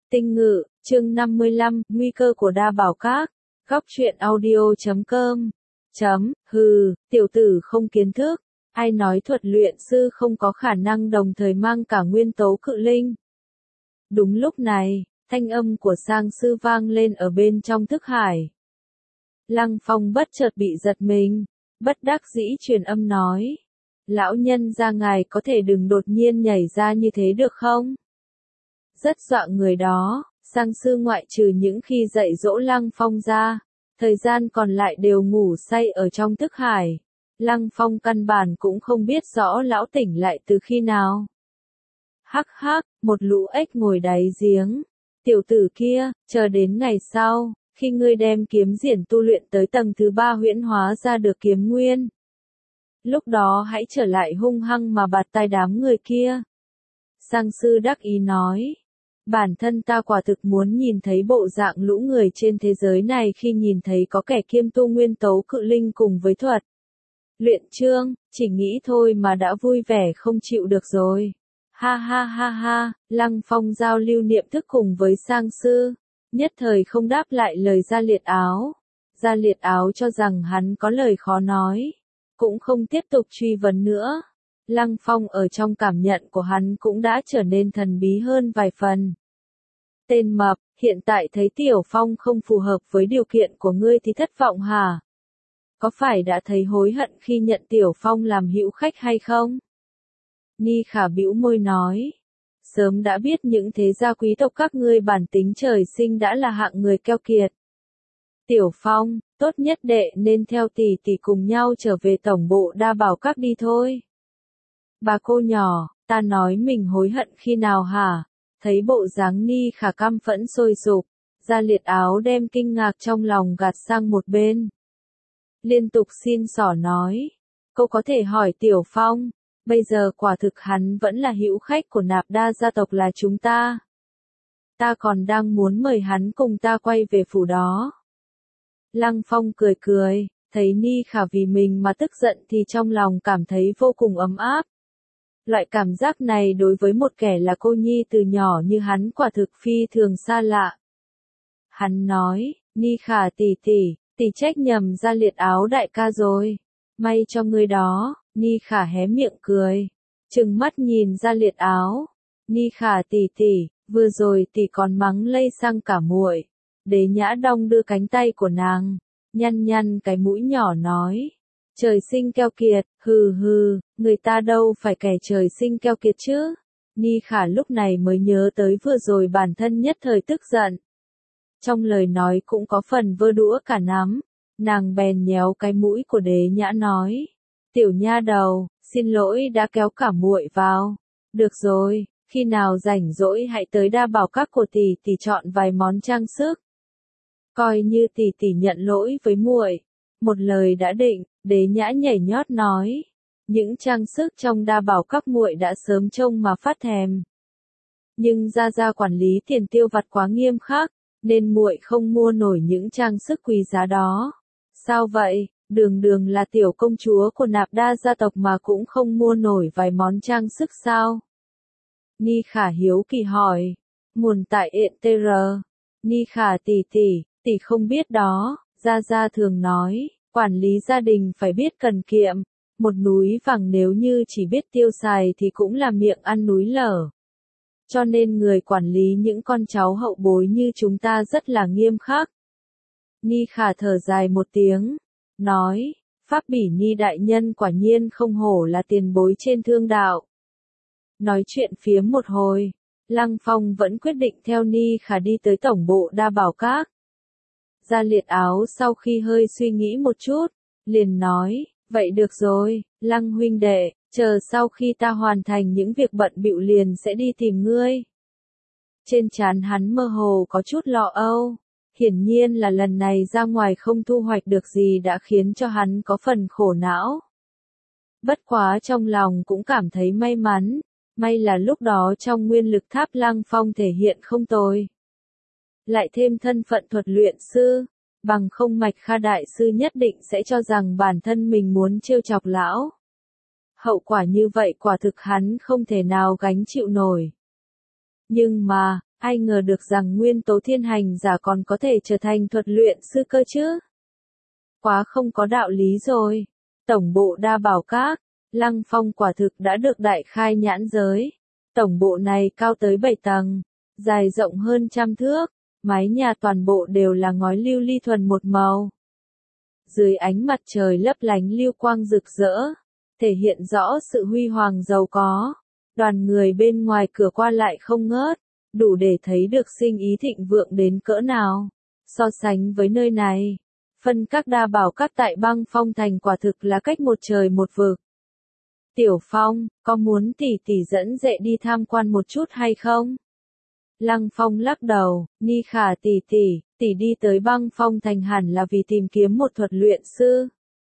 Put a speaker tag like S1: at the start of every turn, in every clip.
S1: Tinh Ngự, chương 55, nguy cơ của Đa Bảo Các. Góc truyện audio.com. Hừ, tiểu tử không kiến thức. Ai nói thuật luyện sư không có khả năng đồng thời mang cả nguyên tố cự linh. Đúng lúc này, thanh âm của sang sư vang lên ở bên trong thức hải. Lăng Phong bất chợt bị giật mình, bất đắc dĩ truyền âm nói. Lão nhân gia ngài có thể đừng đột nhiên nhảy ra như thế được không? Rất dọa người đó, sang sư ngoại trừ những khi dạy dỗ Lăng Phong ra, thời gian còn lại đều ngủ say ở trong thức hải. Lăng Phong căn bản cũng không biết rõ lão tỉnh lại từ khi nào. Hắc hắc, một lũ ếch ngồi đáy giếng. Tiểu tử kia, chờ đến ngày sau, khi ngươi đem kiếm diển tu luyện tới tầng thứ 3 huyễn hóa ra được kiếm nguyên. Lúc đó hãy trở lại hung hăng mà bạt tai đám người kia. Sang sư đắc ý nói. Bản thân ta quả thực muốn nhìn thấy bộ dạng lũ người trên thế giới này khi nhìn thấy có kẻ kiêm tu nguyên tố cự linh cùng với thuật luyện chương, chỉ nghĩ thôi mà đã vui vẻ không chịu được rồi. Ha ha ha ha, Lăng Phong giao lưu niệm thức cùng với sang sư, nhất thời không đáp lại lời Gia Liệt Áo. Gia Liệt Áo cho rằng hắn có lời khó nói, cũng không tiếp tục truy vấn nữa. Lăng Phong ở trong cảm nhận của hắn cũng đã trở nên thần bí hơn vài phần. Tên mập, hiện tại thấy Tiểu Phong không phù hợp với điều kiện của ngươi thì thất vọng hả? Có phải đã thấy hối hận khi nhận Tiểu Phong làm hữu khách hay không? Ni Khả bĩu môi nói. Sớm đã biết những thế gia quý tộc các ngươi bản tính trời sinh đã là hạng người keo kiệt. Tiểu Phong, tốt nhất đệ nên theo tỷ tỷ cùng nhau trở về tổng bộ Đa Bảo Các đi thôi. Bà cô nhỏ, ta nói mình hối hận khi nào hả? Thấy bộ dáng Ni Khả căm phẫn sôi sục, Gia Liệt Áo đem kinh ngạc trong lòng gạt sang một bên. Liên tục xin xỏ nói, cô có thể hỏi Tiểu Phong, bây giờ quả thực hắn vẫn là hữu khách của Nạp Đa gia tộc là chúng ta. Ta còn đang muốn mời hắn cùng ta quay về phủ đó. Lăng Phong cười cười, thấy Ni Khả vì mình mà tức giận thì trong lòng cảm thấy vô cùng ấm áp. Loại cảm giác này đối với một kẻ là cô nhi từ nhỏ như hắn quả thực phi thường xa lạ. Hắn nói, Ni Khả tỷ tỷ trách nhầm Gia Liệt Áo đại ca rồi. May cho ngươi đó, Ni Khả hé miệng cười, trừng mắt nhìn Gia Liệt Áo. Ni Khả tỷ tỷ, vừa rồi tỷ còn mắng lây sang cả muội. Đế Nhã đong đưa cánh tay của nàng, nhăn nhăn cái mũi nhỏ nói. Trời sinh keo kiệt, hừ hừ, người ta đâu phải kẻ trời sinh keo kiệt chứ. Ni Khả lúc này mới nhớ tới vừa rồi bản thân nhất thời tức giận. Trong lời nói cũng có phần vơ đũa cả nắm, nàng bèn nhéo cái mũi của Đế Nhã nói. Tiểu nha đầu, xin lỗi đã kéo cả muội vào. Được rồi, khi nào rảnh rỗi hãy tới Đa Bảo Các của tỷ chọn vài món trang sức. Coi như tỷ nhận lỗi với muội. Một lời đã định, Đế Nhã nhảy nhót nói. Những trang sức trong Đa Bảo Các muội đã sớm trông mà phát thèm. Nhưng gia quản lý tiền tiêu vặt quá nghiêm khắc, nên muội không mua nổi những trang sức quý giá đó. Sao vậy, đường là tiểu công chúa của Nạp Đa gia tộc mà cũng không mua nổi vài món trang sức sao? Ni Khả hiếu kỳ hỏi. Nguồn tại ETR. Ni Khả tỷ không biết đó. Gia thường nói, quản lý gia đình phải biết cần kiệm, một núi vàng nếu như chỉ biết tiêu xài thì cũng là miệng ăn núi lở. Cho nên người quản lý những con cháu hậu bối như chúng ta rất là nghiêm khắc. Ni Khả thở dài một tiếng, nói, Pháp Bỉ Ni đại nhân quả nhiên không hổ là tiền bối trên thương đạo. Nói chuyện phiếm một hồi, Lăng Phong vẫn quyết định theo Ni Khả đi tới tổng bộ Đa Bảo Các. Gia Liệt Áo sau khi hơi suy nghĩ một chút, liền nói, vậy được rồi, Lăng huynh đệ, chờ sau khi ta hoàn thành những việc bận bịu liền sẽ đi tìm ngươi. Trên trán hắn mơ hồ có chút lo âu, hiển nhiên là lần này ra ngoài không thu hoạch được gì đã khiến cho hắn có phần khổ não. Bất quá trong lòng cũng cảm thấy may mắn, may là lúc đó trong nguyên lực tháp Lăng Phong thể hiện không tồi. Lại thêm thân phận thuật luyện sư, bằng không Mạch Kha đại sư nhất định sẽ cho rằng bản thân mình muốn trêu chọc lão. Hậu quả như vậy quả thực hắn không thể nào gánh chịu nổi. Nhưng mà, Ai ngờ được rằng nguyên tố thiên hành giả còn có thể trở thành thuật luyện sư cơ chứ. Quá không có đạo lý rồi. Tổng bộ Đa Bảo Các, Lăng Phong quả thực đã được đại khai nhãn giới. Tổng bộ này cao tới 7 tầng, dài rộng hơn 100 thước, mái nhà toàn bộ đều là ngói lưu ly thuần một màu. Dưới ánh mặt trời lấp lánh lưu quang rực rỡ, thể hiện rõ sự huy hoàng giàu có. Đoàn người bên ngoài cửa qua lại không ngớt, đủ để thấy được sinh ý thịnh vượng đến cỡ nào. So sánh với nơi này, phân các Đa Bảo Các tại Băng Phong Thành quả thực là cách một trời một vực. Tiểu Phong, có muốn tỷ tỷ dẫn Dệ đi tham quan một chút hay không? Lăng Phong lắc đầu, Ni Khả tỷ đi tới Băng Phong Thành hẳn là vì tìm kiếm một thuật luyện sư.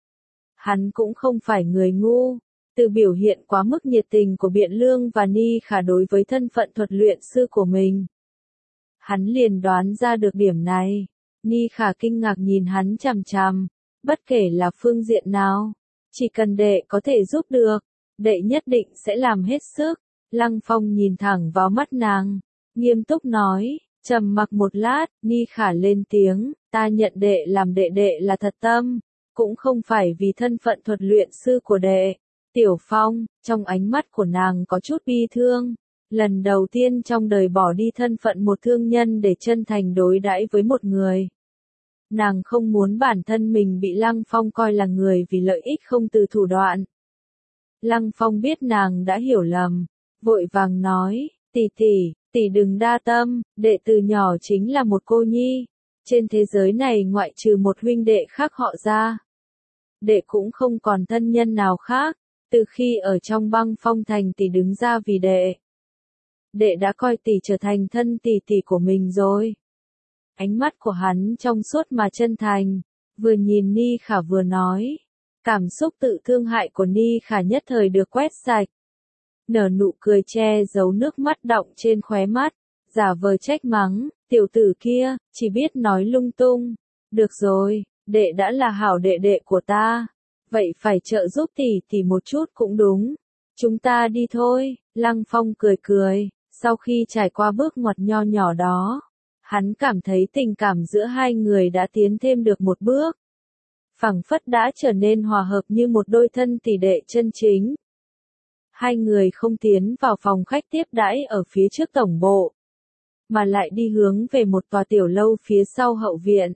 S1: Hắn cũng không phải người ngu, từ biểu hiện quá mức nhiệt tình của Biện Lương và Ni Khả đối với thân phận thuật luyện sư của mình. Hắn liền đoán ra được điểm này. Ni Khả kinh ngạc nhìn hắn chằm chằm, bất kể là phương diện nào, chỉ cần đệ có thể giúp được, đệ nhất định sẽ làm hết sức. Lăng Phong nhìn thẳng vào mắt nàng, nghiêm túc nói, trầm mặc một lát, Ni Khả lên tiếng, ta nhận đệ làm đệ đệ là thật tâm, cũng không phải vì thân phận thuật luyện sư của đệ. Tiểu Phong, trong ánh mắt của nàng có chút bi thương, lần đầu tiên trong đời bỏ đi thân phận một thương nhân để chân thành đối đãi với một người. Nàng không muốn bản thân mình bị Lăng Phong coi là người vì lợi ích không từ thủ đoạn. Lăng Phong biết nàng đã hiểu lầm, vội vàng nói, tỷ đừng đa tâm, đệ từ nhỏ chính là một cô nhi, trên thế giới này ngoại trừ một huynh đệ khác họ ra. Đệ cũng không còn thân nhân nào khác, từ khi ở trong Băng Phong Thành tỷ đứng ra vì đệ. Đệ đã coi tỷ trở thành thân tỷ của mình rồi. Ánh mắt của hắn trong suốt mà chân thành, vừa nhìn Ni Khả vừa nói. Cảm xúc tự thương hại của Ni Khả nhất thời được quét sạch. Nở nụ cười che giấu nước mắt đọng trên khóe mắt, giả vờ trách mắng, tiểu tử kia, chỉ biết nói lung tung. Được rồi, đệ đã là hảo đệ đệ của ta, vậy phải trợ giúp tỷ một chút cũng đúng. Chúng ta đi thôi. Lăng Phong cười cười, sau khi trải qua bước ngoặt nho nhỏ đó, hắn cảm thấy tình cảm giữa hai người đã tiến thêm được một bước. Phảng phất đã trở nên hòa hợp như một đôi thân tỷ đệ chân chính. Hai người không tiến vào phòng khách tiếp đãi ở phía trước tổng bộ, mà lại đi hướng về một tòa tiểu lâu phía sau hậu viện.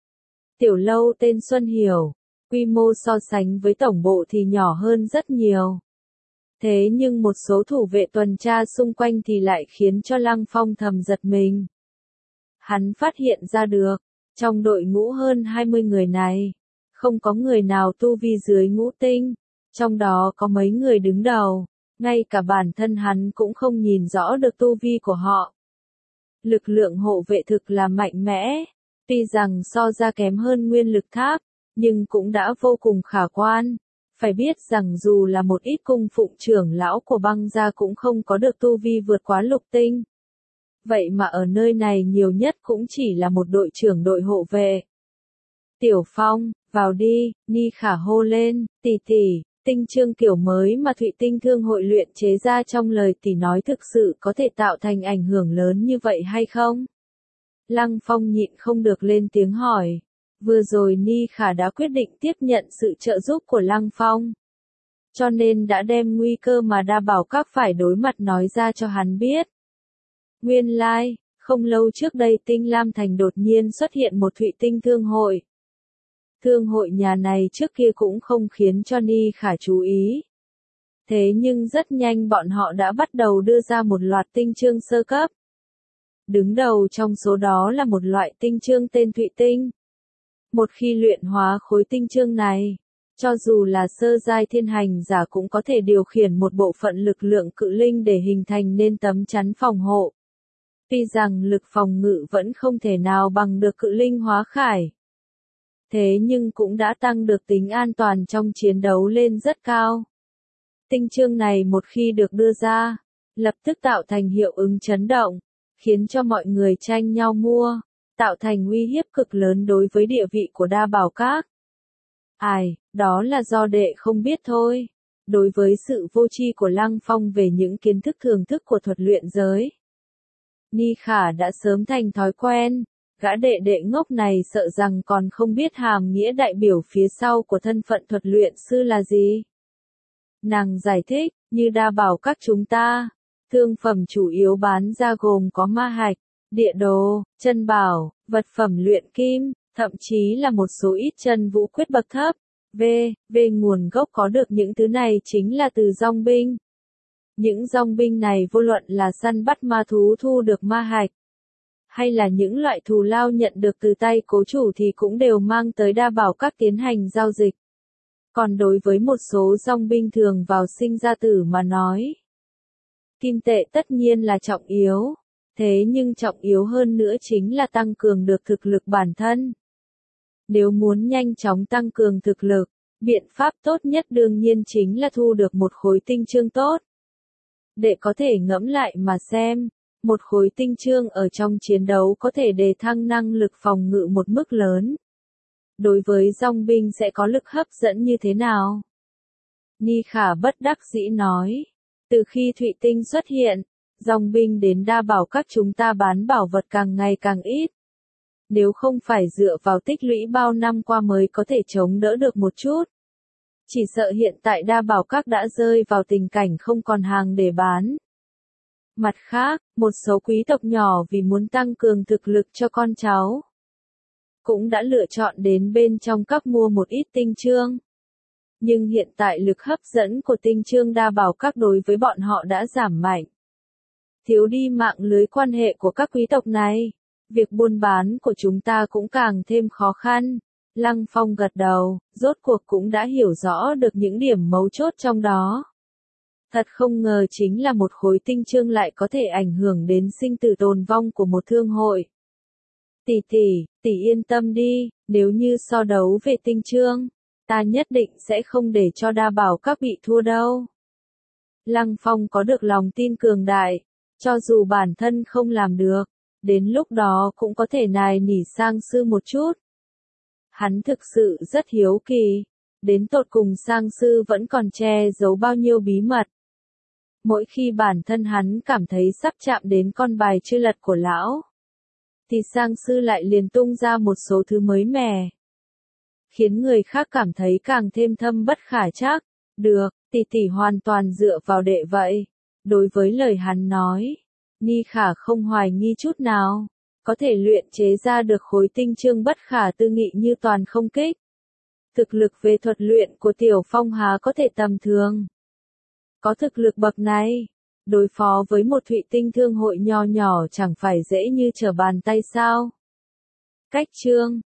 S1: Tiểu lâu tên Xuân Hiểu, quy mô so sánh với tổng bộ thì nhỏ hơn rất nhiều. Thế nhưng một số thủ vệ tuần tra xung quanh thì lại khiến cho Lăng Phong thầm giật mình. Hắn phát hiện ra được, trong đội ngũ hơn 20 người này, không có người nào tu vi dưới ngũ tinh, trong đó có mấy người đứng đầu, ngay cả bản thân hắn cũng không nhìn rõ được tu vi của họ. Lực lượng hộ vệ thực là mạnh mẽ, tuy rằng so ra kém hơn nguyên lực tháp, nhưng cũng đã vô cùng khả quan. Phải biết rằng dù là một ít cung phụng trưởng lão của Băng gia cũng không có được tu vi vượt quá lục tinh. Vậy mà ở nơi này nhiều nhất cũng chỉ là một đội trưởng đội hộ vệ. Tiểu Phong, vào đi, Ni Khả hô lên, tỷ, tinh chương kiểu mới mà Thụy Tinh Thương hội luyện chế ra trong lời tỷ nói thực sự có thể tạo thành ảnh hưởng lớn như vậy hay không? Lăng Phong nhịn không được lên tiếng hỏi. Vừa rồi Ni Khả đã quyết định tiếp nhận sự trợ giúp của Lăng Phong. Cho nên đã đem nguy cơ mà Đa Bảo Các phải đối mặt nói ra cho hắn biết. Nguyên lai, không lâu trước đây Tinh Lam Thành đột nhiên xuất hiện một Thụy Tinh Thương hội. Thương hội nhà này trước kia cũng không khiến cho Ni Khả chú ý. Thế nhưng rất nhanh bọn họ đã bắt đầu đưa ra một loạt tinh chương sơ cấp. Đứng đầu trong số đó là một loại tinh chương tên Thụy Tinh. Một khi luyện hóa khối tinh chương này, cho dù là sơ giai thiên hành giả cũng có thể điều khiển một bộ phận lực lượng cự linh để hình thành nên tấm chắn phòng hộ. Tuy rằng lực phòng ngự vẫn không thể nào bằng được cự linh hóa khải. Thế nhưng cũng đã tăng được tính an toàn trong chiến đấu lên rất cao. Tinh chương này một khi được đưa ra, lập tức tạo thành hiệu ứng chấn động, khiến cho mọi người tranh nhau mua, tạo thành uy hiếp cực lớn đối với địa vị của Đa Bảo Các. Ai, đó là do đệ không biết thôi. Đối với sự vô tri của Lăng Phong về những kiến thức thường thức của thuật luyện giới, Ni Khả đã sớm thành thói quen, gã đệ đệ ngốc này sợ rằng còn không biết hàm nghĩa đại biểu phía sau của thân phận thuật luyện sư là gì. Nàng giải thích, như đa bảo các chúng ta, thương phẩm chủ yếu bán ra gồm có ma hạch, địa đồ, chân bảo, vật phẩm luyện kim, thậm chí là một số ít chân vũ quyết bậc thấp. Về nguồn gốc có được những thứ này chính là từ dòng binh. Những dòng binh này vô luận là săn bắt ma thú thu được ma hạch, hay là những loại thù lao nhận được từ tay cố chủ thì cũng đều mang tới đa bảo các tiến hành giao dịch. Còn đối với một số dòng binh thường vào sinh ra tử mà nói, kim tệ tất nhiên là trọng yếu, thế nhưng trọng yếu hơn nữa chính là tăng cường được thực lực bản thân. Nếu muốn nhanh chóng tăng cường thực lực, biện pháp tốt nhất đương nhiên chính là thu được một khối tinh chương tốt. Để có thể ngẫm lại mà xem, một khối tinh chương ở trong chiến đấu có thể đề thăng năng lực phòng ngự một mức lớn. Đối với dòng binh sẽ có lực hấp dẫn như thế nào? Ni Khả bất đắc dĩ nói, từ khi Thụy Tinh xuất hiện, dòng binh đến đa bảo các chúng ta bán bảo vật càng ngày càng ít. Nếu không phải dựa vào tích lũy bao năm qua mới có thể chống đỡ được một chút. Chỉ sợ hiện tại đa bảo các đã rơi vào tình cảnh không còn hàng để bán. Mặt khác, một số quý tộc nhỏ vì muốn tăng cường thực lực cho con cháu, cũng đã lựa chọn đến bên trong các mua một ít tinh chương. Nhưng hiện tại lực hấp dẫn của tinh chương đa bảo các đối với bọn họ đã giảm mạnh. Thiếu đi mạng lưới quan hệ của các quý tộc này, việc buôn bán của chúng ta cũng càng thêm khó khăn. Lăng Phong gật đầu, rốt cuộc cũng đã hiểu rõ được những điểm mấu chốt trong đó. Thật không ngờ chính là một khối tinh chương lại có thể ảnh hưởng đến sinh tử tồn vong của một thương hội. Tỷ yên tâm đi, nếu như so đấu về tinh chương, ta nhất định sẽ không để cho đa bảo các bị thua đâu. Lăng Phong có được lòng tin cường đại, cho dù bản thân không làm được, đến lúc đó cũng có thể nài nỉ Sang Sư một chút. Hắn thực sự rất hiếu kỳ, đến tột cùng Sang Sư vẫn còn che giấu bao nhiêu bí mật. Mỗi khi bản thân hắn cảm thấy sắp chạm đến con bài chưa lật của lão, thì Sang Sư lại liền tung ra một số thứ mới mẻ, khiến người khác cảm thấy càng thêm thâm bất khả trắc. Được, tỷ hoàn toàn dựa vào đệ vậy. Đối với lời hắn nói, Ni Khả không hoài nghi chút nào, có thể luyện chế ra được khối tinh chương bất khả tư nghị như toàn không kích. Thực lực về thuật luyện của Tiểu Phong há có thể tầm thường. Có thực lực bậc này, đối phó với một Thụy Tinh thương hội nho nhỏ chẳng phải dễ như trở bàn tay sao. Cách chương